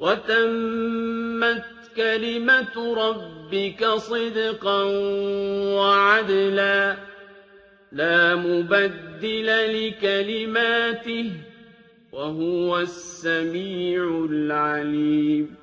وَتَمَّتْ كَلِمَةُ رَبِّكَ صِدْقًا وَعَدْلًا ۚ لَّا مُبَدِّلَ لِكَلِمَاتِهِ ۚ وَهُوَ السَّمِيعُ الْعَلِيمُ